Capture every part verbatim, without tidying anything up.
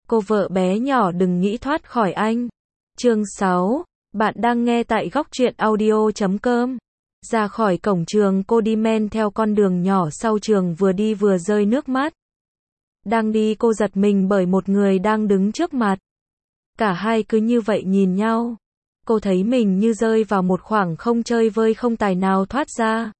Cô vợ bé nhỏ đừng nghĩ thoát khỏi anh. Chương sáu. Bạn đang nghe tại góc truyện audio chấm com. Ra khỏi cổng trường, cô đi men theo con đường nhỏ sau trường, vừa đi vừa rơi nước mắt. Đang đi cô giật mình bởi một người đang đứng trước mặt. Cả hai cứ như vậy nhìn nhau. Cô thấy mình như rơi vào một khoảng không chơi vơi không tài nào thoát ra.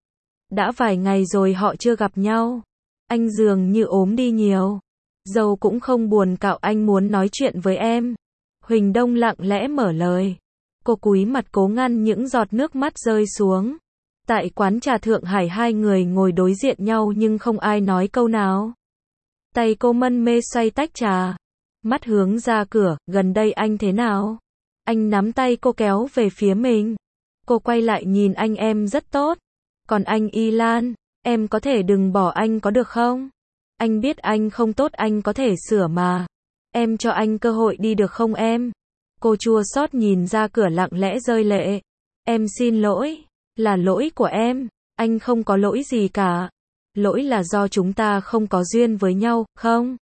Đã vài ngày rồi họ chưa gặp nhau. Anh dường như ốm đi nhiều. Dâu cũng không buồn cạo, anh muốn nói chuyện với em. Huỳnh Đông lặng lẽ mở lời. Cô cúi mặt cố ngăn những giọt nước mắt rơi xuống. Tại quán trà Thượng Hải, hai người ngồi đối diện nhau nhưng không ai nói câu nào. Tay cô mân mê xoay tách trà. Mắt hướng ra cửa, gần đây anh thế nào? Anh nắm tay cô kéo về phía mình. Cô quay lại nhìn anh, em rất tốt. Còn anh Y Lan, em có thể đừng bỏ anh có được không? Anh biết anh không tốt, anh có thể sửa mà. Em cho anh cơ hội đi được không em? Cô chua xót nhìn ra cửa lặng lẽ rơi lệ. Em xin lỗi, là lỗi của em. Anh không có lỗi gì cả. Lỗi là do chúng ta không có duyên với nhau, không?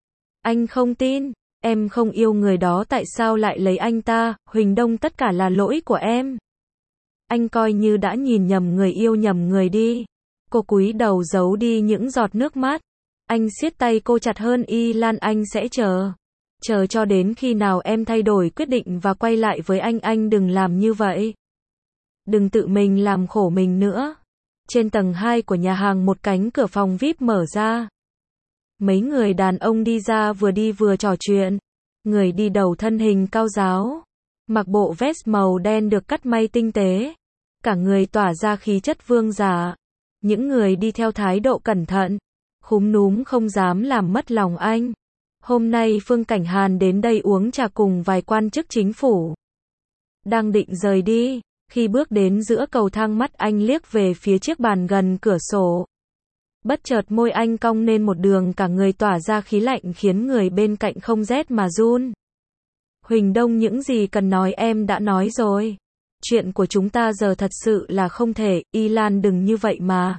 Anh không tin. Em không yêu người đó, tại sao lại lấy anh ta? Huỳnh Đông, tất cả là lỗi của em. Anh coi như đã nhìn nhầm người, yêu nhầm người đi. Cô cúi đầu giấu đi những giọt nước mắt. Anh siết tay cô chặt hơn. Y Lan, anh sẽ chờ. Chờ cho đến khi nào em thay đổi quyết định và quay lại với anh. Anh đừng làm như vậy. Đừng tự mình làm khổ mình nữa. Trên tầng hai của nhà hàng, một cánh cửa phòng vi ai pi mở ra. Mấy người đàn ông đi ra, vừa đi vừa trò chuyện. Người đi đầu thân hình cao ráo, mặc bộ vest màu đen được cắt may tinh tế. Cả người tỏa ra khí chất vương giả. Những người đi theo thái độ cẩn thận, khúm núm không dám làm mất lòng anh. Hôm nay Phương Cảnh Hàn đến đây uống trà cùng vài quan chức chính phủ. Đang định rời đi, khi bước đến giữa cầu thang, mắt anh liếc về phía chiếc bàn gần cửa sổ. Bất chợt môi anh cong lên một đường, cả người tỏa ra khí lạnh khiến người bên cạnh không rét mà run. Huỳnh Đông, những gì cần nói em đã nói rồi. Chuyện của chúng ta giờ thật sự là không thể. Y Lan, đừng như vậy mà.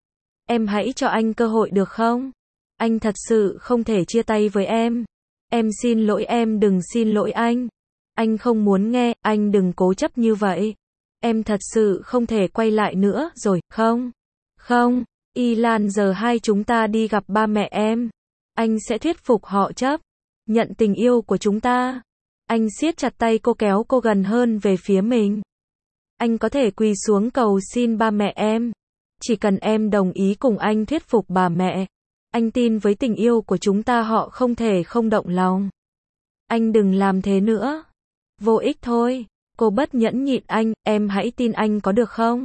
Em hãy cho anh cơ hội được không? Anh thật sự không thể chia tay với em. Em xin lỗi, em đừng xin lỗi anh. Anh không muốn nghe, anh đừng cố chấp như vậy. Em thật sự không thể quay lại nữa rồi, không? Không, Y Lan, giờ hai chúng ta đi gặp ba mẹ em. Anh sẽ thuyết phục họ chấp nhận tình yêu của chúng ta. Anh siết chặt tay cô, kéo cô gần hơn về phía mình. Anh có thể quỳ xuống cầu xin ba mẹ em. Chỉ cần em đồng ý cùng anh thuyết phục bà mẹ. Anh tin với tình yêu của chúng ta họ không thể không động lòng. Anh đừng làm thế nữa. Vô ích thôi. Cô bất nhẫn nhịn anh, em hãy tin anh có được không?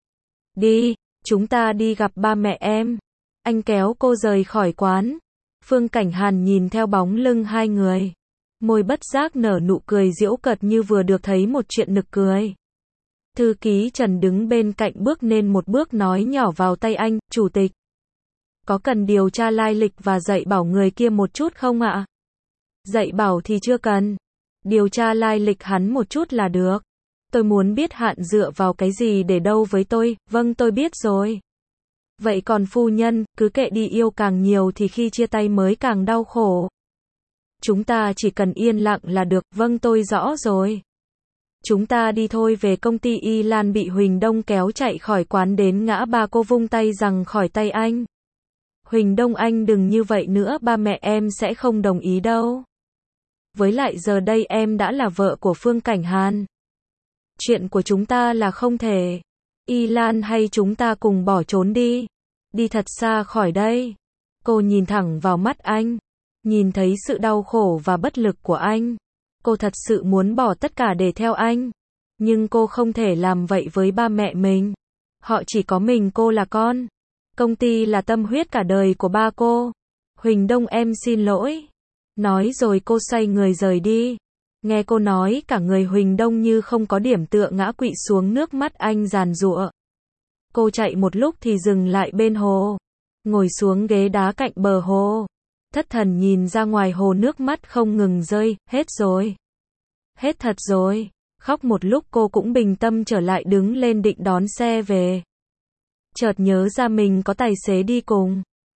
Đi, chúng ta đi gặp ba mẹ em. Anh kéo cô rời khỏi quán. Phương Cảnh Hàn nhìn theo bóng lưng hai người. Môi bất giác nở nụ cười giễu cợt như vừa được thấy một chuyện nực cười. Thư ký Trần đứng bên cạnh bước lên một bước, nói nhỏ vào tay anh, chủ tịch. Có cần điều tra lai lịch và dạy bảo người kia một chút không ạ? Dạy bảo thì chưa cần. Điều tra lai lịch hắn một chút là được. Tôi muốn biết Hạn dựa vào cái gì để đâu với tôi. Vâng, tôi biết rồi. Vậy còn phu nhân, cứ kệ đi, yêu càng nhiều thì khi chia tay mới càng đau khổ. Chúng ta chỉ cần yên lặng là được. Vâng, tôi rõ rồi. Chúng ta đi thôi. Về công ty. Y Lan bị Huỳnh Đông kéo chạy khỏi quán đến ngã ba, cô vung tay giằng khỏi tay anh. Huỳnh Đông, anh đừng như vậy nữa, ba mẹ em sẽ không đồng ý đâu. Với lại giờ đây em đã là vợ của Phương Cảnh Hàn. Chuyện của chúng ta là không thể. Y Lan, hay chúng ta cùng bỏ trốn đi. Đi thật xa khỏi đây. Cô nhìn thẳng vào mắt anh. Nhìn thấy sự đau khổ và bất lực của anh. Cô thật sự muốn bỏ tất cả để theo anh. Nhưng cô không thể làm vậy với ba mẹ mình. Họ chỉ có mình cô là con. Công ty là tâm huyết cả đời của ba cô. Huỳnh Đông, em xin lỗi. Nói rồi cô xoay người rời đi. Nghe cô nói, cả người Huỳnh Đông như không có điểm tựa ngã quỵ xuống, nước mắt anh giàn giụa. Cô chạy một lúc thì dừng lại bên hồ. Ngồi xuống ghế đá cạnh bờ hồ. Thất thần nhìn ra ngoài hồ, nước mắt không ngừng rơi. Hết rồi. Hết thật rồi. Khóc một lúc cô cũng bình tâm trở lại, đứng lên định đón xe về. Chợt nhớ ra mình có tài xế đi cùng.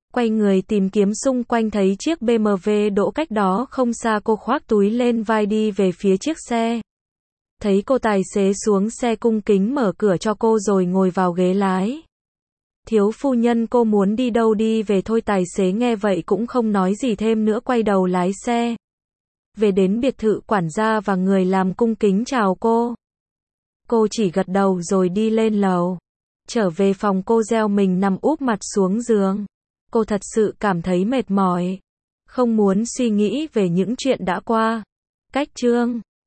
Quay người tìm kiếm xung quanh thấy chiếc bê em vê đỗ cách đó không xa, cô khoác túi lên vai đi về phía chiếc xe. Thấy cô, tài xế xuống xe cung kính mở cửa cho cô rồi ngồi vào ghế lái. Thiếu phu nhân, cô muốn đi đâu đi về thôi. Tài xế nghe vậy cũng không nói gì thêm nữa, quay đầu lái xe. Về đến biệt thự, quản gia và người làm cung kính chào cô. Cô chỉ gật đầu rồi đi lên lầu. Trở về phòng, cô gieo mình nằm úp mặt xuống giường. Cô thật sự cảm thấy mệt mỏi. Không muốn suy nghĩ về những chuyện đã qua. Cách chương